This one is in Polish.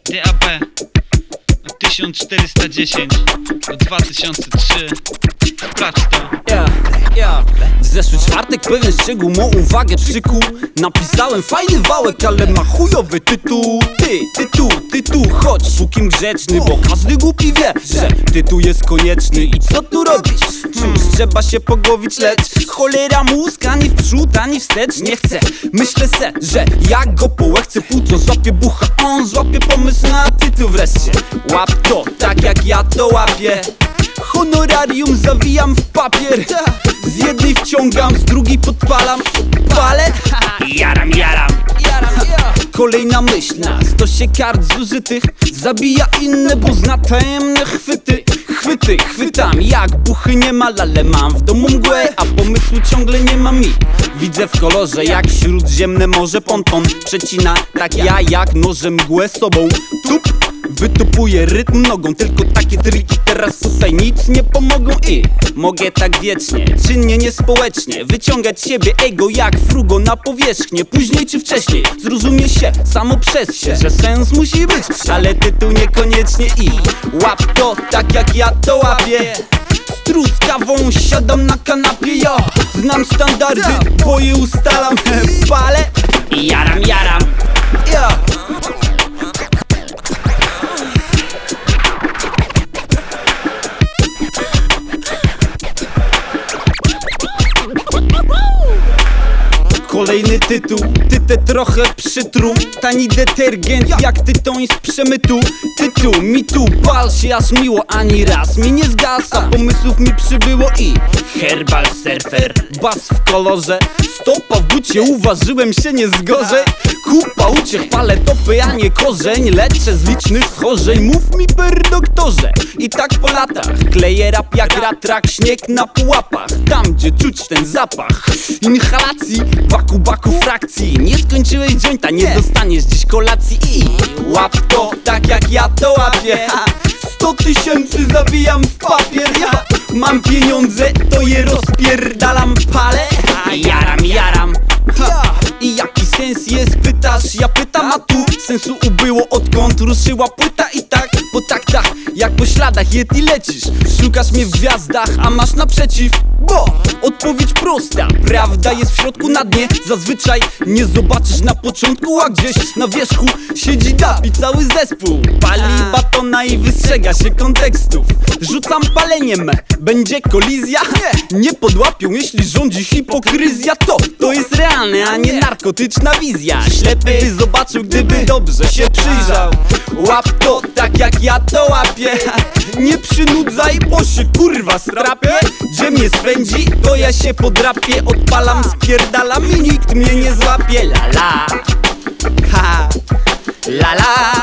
DAB 1410 do 2003. Sprawdź to. W zeszły czwartek pewien szczegół mą uwagę przykuł. Napisałem fajny wałek, ale ma chujowy tytuł. Tytuł, chodź, pókim grzeczny, bo każdy głupi wie, że tytuł jest konieczny. I co tu robić? Cóż, trzeba się pogowić, lecz cholera mózg, ani w przód, ani wstecz nie chcę. Myślę se, że jak go połechcę, płuco złapie bucha, on złapie pomysł na tytuł wreszcie. Łap to, tak jak ja to łapię. Honorarium zawijam w papier. Z jednej wciągam, z drugiej podpalam. Palę, jaram. Kolejna myśl na stosie kart zużytych zabija inne, bo zna tajemne chwyty. Chwytam jak buchy niemal, ale mam w domu mgłę, a pomysłu ciągle nie ma mi. Widzę w kolorze jak śródziemne morze ponton przecina, tak ja jak nożem mgłę sobą. Wytupuję rytm nogą, tylko takie triki teraz tutaj nic nie pomogą. I mogę tak wiecznie, czynnie, niespołecznie wyciągać siebie ego jak frugo na powierzchnię. Później czy wcześniej zrozumie się samo przez się, że sens musi być, ale tytuł niekoniecznie. I łap to, tak jak ja to łapię. Z truskawą siadam na kanapie, ja znam standardy, bo je ustalam. Palę, jaram. Kolejny tytuł, tytę trochę przytruł. Tani detergent jak tytoń z przemytu. Tytuł mi tu, pal się aż miło, ani raz mi nie zgasa. Pomysłów mi przybyło i herbal surfer, bas w kolorze, stopa w bucie, uważyłem się nie zgorzej. Kupa uciech, palę topy, a nie korzeń. Leczę z licznych schorzeń, mów mi per doktorze. I tak po latach kleję rap jak ratrak, śnieg na pułapach. Tam gdzie czuć ten zapach inhalacji, baku frakcji. Nie skończyłeś jointa, nie dostaniesz dziś kolacji. I łap to, tak jak ja to łapię. 100 000 zawijam w papier. Ja mam pieniądze, to je rozpierdalam. Palę, jaram. I jaki sens jest, pytasz? Ja pytam, a tu sensu ubyło, odkąd ruszyła płyta. I tak po taktach, jak po śladach Yeti lecisz. Szukasz mnie w gwiazdach, a masz naprzeciw. Bo odpowiedź prosta, prawda jest w środku, na dnie zazwyczaj nie zobaczysz na początku, a gdzieś na wierzchu siedzi dapi cały zespół. Pali batona i wystrzega się kontekstów. Rzucam paleniem, będzie kolizja. Nie podłapią, jeśli rządzi hipokryzja. To jest realne, a nie narkotyczna wizja. Ślepy by zobaczył, gdyby dobrze się przyjrzał. Łap to, tak jak ja to łapię. Nie przynudzaj, bo się kurwa strapie. Gdzie mnie swędzi, to ja się podrapię. Odpalam, spierdalam i nikt mnie nie złapie. La la, ha, la la.